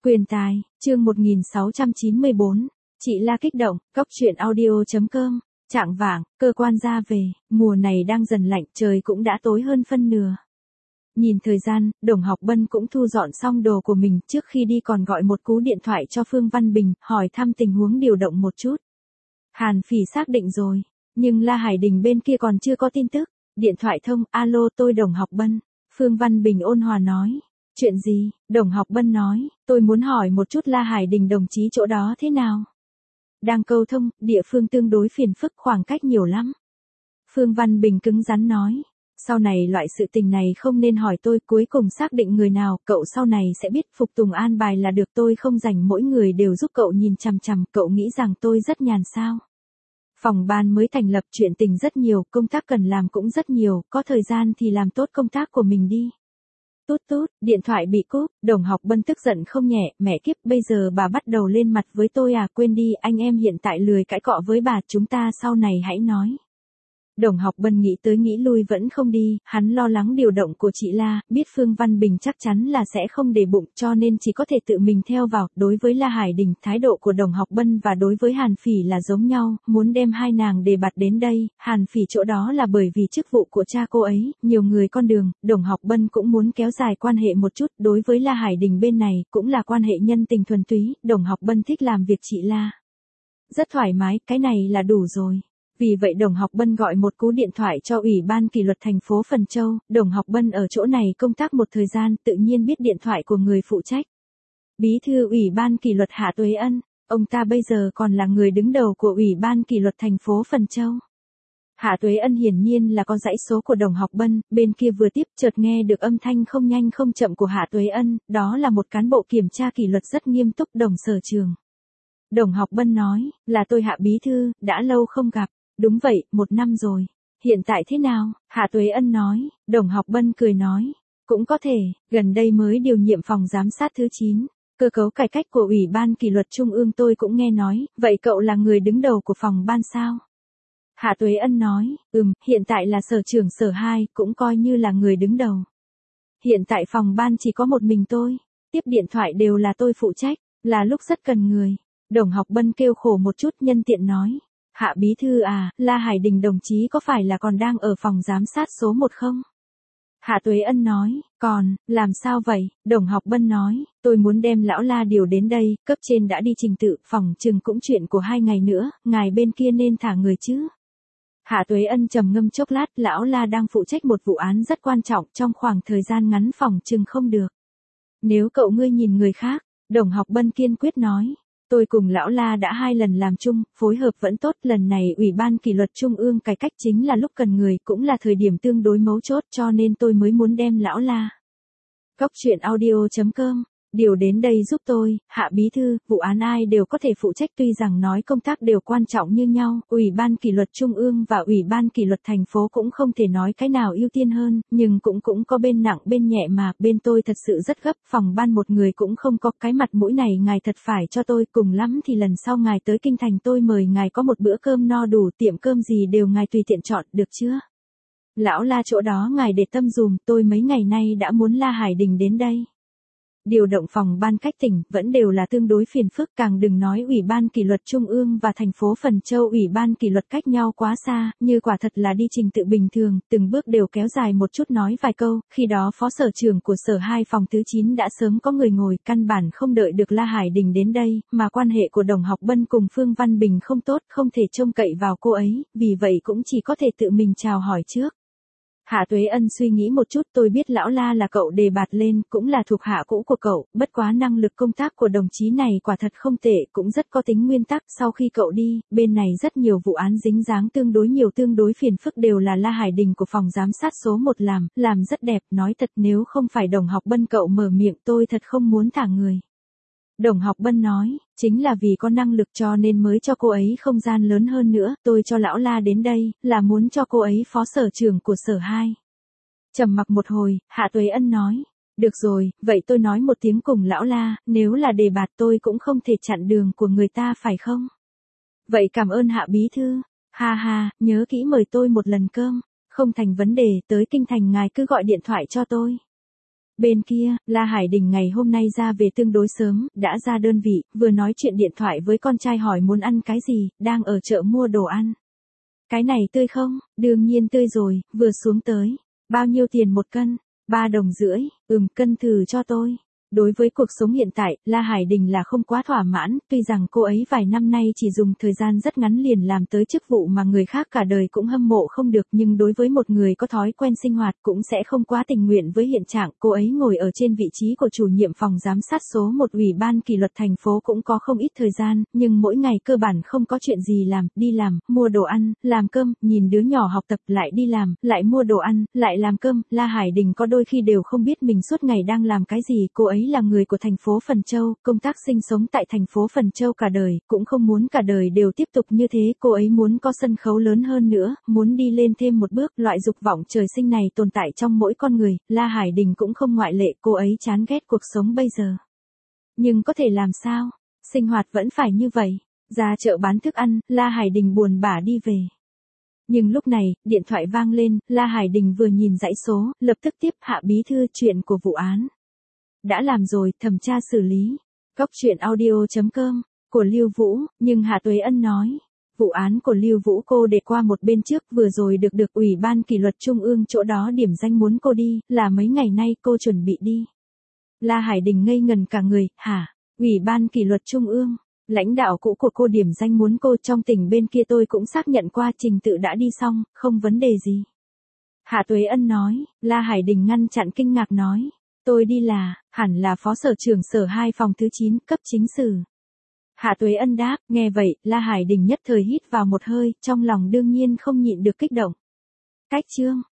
Quyền tài, chương 1694, chị La kích động, góc truyện audio.com, Trạng vạng, cơ quan ra về, mùa này đang dần lạnh, trời cũng đã tối hơn phân nửa. Nhìn thời gian, Đồng Học Bân cũng thu dọn xong đồ của mình, trước khi đi còn gọi một cú điện thoại cho Phương Văn Bình, hỏi thăm tình huống điều động một chút. Hàn Phỉ xác định rồi, nhưng La Hải Đình bên kia còn chưa có tin tức. Điện thoại thông, alo tôi Đồng Học Bân. Phương Văn Bình ôn hòa nói. Chuyện gì? Đồng Học Bân nói, tôi muốn hỏi một chút La Hải Đình đồng chí chỗ đó thế nào? Đang câu thông, địa phương tương đối phiền phức, khoảng cách nhiều lắm. Phương Văn Bình cứng rắn nói. Sau này loại sự tình này không nên hỏi tôi, cuối cùng xác định người nào, cậu sau này sẽ biết, phục tùng an bài là được, tôi không rảnh mỗi người đều giúp cậu nhìn chằm chằm, cậu nghĩ rằng tôi rất nhàn sao? Phòng ban mới thành lập, chuyện tình rất nhiều, công tác cần làm cũng rất nhiều, có thời gian thì làm tốt công tác của mình đi. Tút tút, điện thoại bị cúp, Đồng Học Bân tức giận không nhẹ, mẹ kiếp, bây giờ bà bắt đầu lên mặt với tôi à, quên đi, anh em hiện tại lười cãi cọ với bà, chúng ta sau này hãy nói. Đồng Học Bân nghĩ tới nghĩ lui vẫn không đi, hắn lo lắng điều động của chị La, biết Phương Văn Bình chắc chắn là sẽ không để bụng, cho nên chỉ có thể tự mình theo vào. Đối với La Hải Đình, thái độ của Đồng Học Bân và đối với Hàn Phỉ là giống nhau, muốn đem hai nàng đề bạt đến đây. Hàn Phỉ chỗ đó là bởi vì chức vụ của cha cô ấy, nhiều người con đường, Đồng Học Bân cũng muốn kéo dài quan hệ một chút. Đối với La Hải Đình bên này, cũng là quan hệ nhân tình thuần túy, Đồng Học Bân thích làm việc chị La. Rất thoải mái, cái này là đủ rồi. Vì vậy Đồng Học Bân gọi một cú điện thoại cho Ủy ban kỷ luật thành phố Phần Châu, Đồng Học Bân ở chỗ này công tác một thời gian, tự nhiên biết điện thoại của người phụ trách. Bí thư Ủy ban kỷ luật Hạ Tuế Ân, ông ta bây giờ còn là người đứng đầu của Ủy ban kỷ luật thành phố Phần Châu. Hạ Tuế Ân hiển nhiên là có dãy số của Đồng Học Bân, bên kia vừa tiếp chợt nghe được âm thanh không nhanh không chậm của Hạ Tuế Ân, đó là một cán bộ kiểm tra kỷ luật rất nghiêm túc, Đồng Sở Trường. Đồng Học Bân nói, là tôi Hạ Bí Thư, đã lâu không gặp. Đúng vậy, 1 năm rồi. Hiện tại thế nào? Hạ Tuế Ân nói. Đồng Học Bân cười nói. Cũng có thể, gần đây mới điều nhiệm phòng giám sát thứ 9. Cơ cấu cải cách của Ủy ban kỷ luật Trung ương tôi cũng nghe nói. Vậy cậu là người đứng đầu của phòng ban sao? Hạ Tuế Ân nói. Hiện tại là sở trưởng sở 2, cũng coi như là người đứng đầu. Hiện tại phòng ban chỉ có một mình tôi. Tiếp điện thoại đều là tôi phụ trách. Là lúc rất cần người. Đồng Học Bân kêu khổ một chút, nhân tiện nói. Hạ Bí Thư à, La Hải Đình đồng chí có phải là còn đang ở phòng giám sát số 1 không? Hạ Tuế Ân nói, còn, làm sao vậy? Đồng Học Bân nói, tôi muốn đem lão La điều đến đây, cấp trên đã đi trình tự, phòng chừng cũng chuyện của 2 ngày nữa, ngài bên kia nên thả người chứ. Hạ Tuế Ân trầm ngâm chốc lát, lão La đang phụ trách một vụ án rất quan trọng, trong khoảng thời gian ngắn phòng chừng không được. Nếu cậu ngươi nhìn người khác, Đồng Học Bân kiên quyết nói. Tôi cùng lão La đã 2 lần làm chung, phối hợp vẫn tốt, lần này Ủy ban kỷ luật Trung ương cải cách chính là lúc cần người, cũng là thời điểm tương đối mấu chốt, cho nên tôi mới muốn đem lão La. Góc truyện audio.com, điều đến đây giúp tôi, Hạ Bí Thư, vụ án ai đều có thể phụ trách, tuy rằng nói công tác đều quan trọng như nhau, Ủy ban kỷ luật Trung ương và Ủy ban kỷ luật thành phố cũng không thể nói cái nào ưu tiên hơn, nhưng cũng có bên nặng bên nhẹ mà, bên tôi thật sự rất gấp, phòng ban một người cũng không có, cái mặt mũi này ngài thật phải cho tôi, cùng lắm thì lần sau ngài tới kinh thành tôi mời ngài có một bữa cơm no đủ, tiệm cơm gì đều ngài tùy tiện chọn, được chưa? Lão La chỗ đó ngài để tâm dùm, tôi mấy ngày nay đã muốn La Hải Đình đến đây. Điều động phòng ban cách tỉnh vẫn đều là tương đối phiền phức, càng đừng nói Ủy ban kỷ luật Trung ương và thành phố Phần Châu Ủy ban kỷ luật cách nhau quá xa, như quả thật là đi trình tự bình thường, từng bước đều kéo dài một chút nói vài câu, khi đó phó sở trưởng của sở 2 phòng thứ 9 đã sớm có người ngồi, căn bản không đợi được La Hải Đình đến đây, mà quan hệ của Đồng Học Bân cùng Phương Văn Bình không tốt, không thể trông cậy vào cô ấy, vì vậy cũng chỉ có thể tự mình chào hỏi trước. Hạ Tuế Ân suy nghĩ một chút, tôi biết lão La là cậu đề bạt lên, cũng là thuộc hạ cũ của cậu, bất quá năng lực công tác của đồng chí này quả thật không tệ, cũng rất có tính nguyên tắc, sau khi cậu đi, bên này rất nhiều vụ án dính dáng tương đối phiền phức đều là La Hải Đình của phòng giám sát số 1 làm rất đẹp, nói thật nếu không phải Đồng Học Bân cậu mở miệng tôi thật không muốn thả người. Đồng Học Bân nói, chính là vì có năng lực cho nên mới cho cô ấy không gian lớn hơn nữa, tôi cho lão La đến đây, là muốn cho cô ấy phó sở trưởng của sở 2. Trầm mặc một hồi, Hạ Tuế Ân nói, được rồi, vậy tôi nói một tiếng cùng lão La, nếu là đề bạt tôi cũng không thể chặn đường của người ta phải không? Vậy cảm ơn Hạ Bí Thư, ha ha, nhớ kỹ mời tôi một lần cơm, không thành vấn đề, tới kinh thành ngài cứ gọi điện thoại cho tôi. Bên kia, La Hải Đình ngày hôm nay ra về tương đối sớm, đã ra đơn vị, vừa nói chuyện điện thoại với con trai hỏi muốn ăn cái gì, đang ở chợ mua đồ ăn. Cái này tươi không? Đương nhiên tươi rồi, vừa xuống tới. Bao nhiêu tiền một cân? 3,5 đồng. Cân thử cho tôi. Đối với cuộc sống hiện tại, La Hải Đình là không quá thỏa mãn, tuy rằng cô ấy vài năm nay chỉ dùng thời gian rất ngắn liền làm tới chức vụ mà người khác cả đời cũng hâm mộ không được, nhưng đối với một người có thói quen sinh hoạt cũng sẽ không quá tình nguyện với hiện trạng. Cô ấy ngồi ở trên vị trí của chủ nhiệm phòng giám sát số 1 Ủy ban kỷ luật thành phố cũng có không ít thời gian, nhưng mỗi ngày cơ bản không có chuyện gì làm, đi làm, mua đồ ăn, làm cơm, nhìn đứa nhỏ học tập, lại đi làm, lại mua đồ ăn, lại làm cơm. La Hải Đình có đôi khi đều không biết mình suốt ngày đang làm cái gì. Cô ấy là người của thành phố Phần Châu, công tác sinh sống tại thành phố Phần Châu cả đời, cũng không muốn cả đời đều tiếp tục như thế. Cô ấy muốn có sân khấu lớn hơn nữa, muốn đi lên thêm một bước. Loại dục vọng trời sinh này tồn tại trong mỗi con người, La Hải Đình cũng không ngoại lệ. Cô ấy chán ghét cuộc sống bây giờ. Nhưng có thể làm sao? Sinh hoạt vẫn phải như vậy. Ra chợ bán thức ăn, La Hải Đình buồn bã đi về. Nhưng lúc này, điện thoại vang lên, La Hải Đình vừa nhìn dãy số, lập tức tiếp: Hạ bí thư, chuyện của vụ án đã làm rồi, thẩm tra xử lý. Góc truyện audio.com, của Lưu Vũ, nhưng Hạ Tuế Ân nói, vụ án của Lưu Vũ cô để qua một bên trước, vừa rồi được Ủy ban kỷ luật Trung ương chỗ đó điểm danh muốn cô đi, là mấy ngày nay cô chuẩn bị đi. La Hải Đình ngây ngần cả người: hả? Ủy ban kỷ luật Trung ương? Lãnh đạo cũ của cô điểm danh muốn cô, trong tỉnh bên kia tôi cũng xác nhận qua, trình tự đã đi xong, không vấn đề gì. Hạ Tuế Ân nói. La Hải Đình ngăn chặn kinh ngạc nói, tôi đi là, hẳn là phó sở trưởng sở 2 phòng thứ 9, cấp chính sử. Hạ Tuế Ân đáp. Nghe vậy, La Hải Đình nhất thời hít vào một hơi, trong lòng đương nhiên không nhịn được kích động. Cách chương